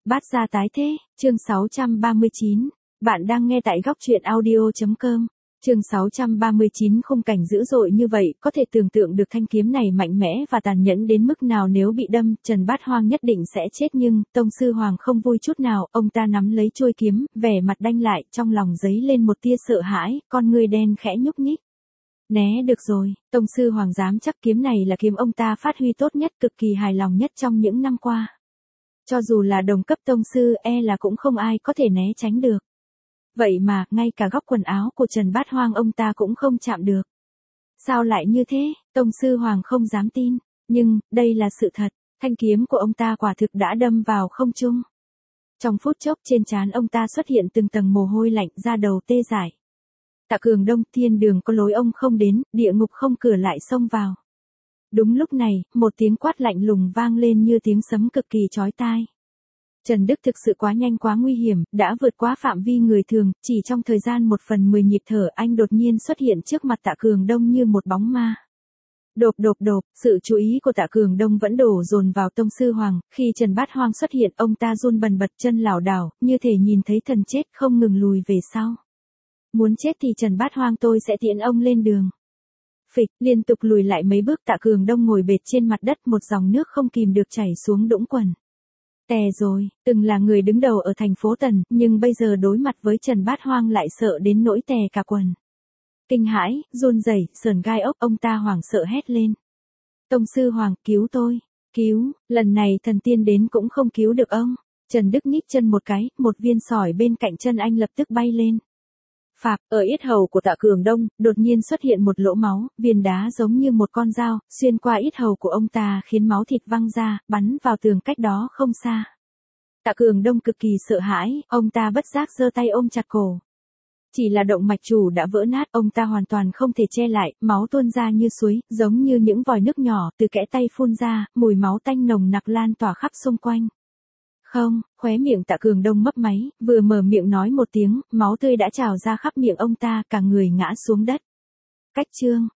Bát gia tái thế, chương 639. Bạn đang nghe tại góc truyện audio.com. Chương 639 khung cảnh dữ dội như vậy, có thể tưởng tượng được thanh kiếm này mạnh mẽ và tàn nhẫn đến mức nào nếu bị đâm, Trần Bát Hoang nhất định sẽ chết nhưng, Tông Sư Hoàng không vui chút nào, ông ta nắm lấy chuôi kiếm, vẻ mặt đanh lại, trong lòng dấy lên một tia sợ hãi, con người đen khẽ nhúc nhích. Né được rồi, Tông Sư Hoàng dám chắc kiếm này là kiếm ông ta phát huy tốt nhất, cực kỳ hài lòng nhất trong những năm qua. Cho dù là đồng cấp tông sư là cũng không ai có thể né tránh được. Vậy mà, ngay cả góc quần áo của Trần Bát Hoang ông ta cũng không chạm được. Sao lại như thế, Tông Sư Hoàng không dám tin. Nhưng, đây là sự thật, thanh kiếm của ông ta quả thực đã đâm vào không trung. Trong phút chốc trên trán ông ta xuất hiện từng tầng mồ hôi lạnh, da đầu tê dại. Tạ Cường Đông, thiên đường có lối ông không đến, địa ngục không cửa lại xông vào. Đúng lúc này, một tiếng quát lạnh lùng vang lên như tiếng sấm cực kỳ chói tai. Trần Đức thực sự quá nhanh quá nguy hiểm, đã vượt quá phạm vi người thường, chỉ trong thời gian 1/10 nhịp thở anh đột nhiên xuất hiện trước mặt Tạ Cường Đông như một bóng ma. Độp, sự chú ý của Tạ Cường Đông vẫn đổ dồn vào Tông Sư Hoàng, khi Trần Bát Hoang xuất hiện ông ta run bần bật chân lảo đảo, như thể nhìn thấy thần chết không ngừng lùi về sau. Muốn chết thì Trần Bát Hoang tôi sẽ tiễn ông lên đường. Phịch, liên tục lùi lại mấy bước Tạ Cường Đông ngồi bệt trên mặt đất một dòng nước không kìm được chảy xuống đũng quần. Tè rồi, từng là người đứng đầu ở thành phố Tần, nhưng bây giờ đối mặt với Trần Bát Hoang lại sợ đến nỗi tè cả quần. Kinh hãi, run rẩy, sờn gai ốc, ông ta hoảng sợ hét lên. Tông Sư Hoàng, cứu tôi, cứu, lần này thần tiên đến cũng không cứu được ông. Trần Đức nhích chân một cái, một viên sỏi bên cạnh chân anh lập tức bay lên. Phạp, ở yết hầu của Tạ Cường Đông, đột nhiên xuất hiện một lỗ máu, viên đá giống như một con dao, xuyên qua yết hầu của ông ta khiến máu thịt văng ra, bắn vào tường cách đó không xa. Tạ Cường Đông cực kỳ sợ hãi, ông ta bất giác giơ tay ôm chặt cổ. Chỉ là động mạch chủ đã vỡ nát, ông ta hoàn toàn không thể che lại, máu tuôn ra như suối, giống như những vòi nước nhỏ, từ kẽ tay phun ra, mùi máu tanh nồng nặc lan tỏa khắp xung quanh. Không, khóe miệng Tạ Cường Đông mấp máy, vừa mở miệng nói một tiếng, máu tươi đã trào ra khắp miệng ông ta, cả người ngã xuống đất. Cách chương,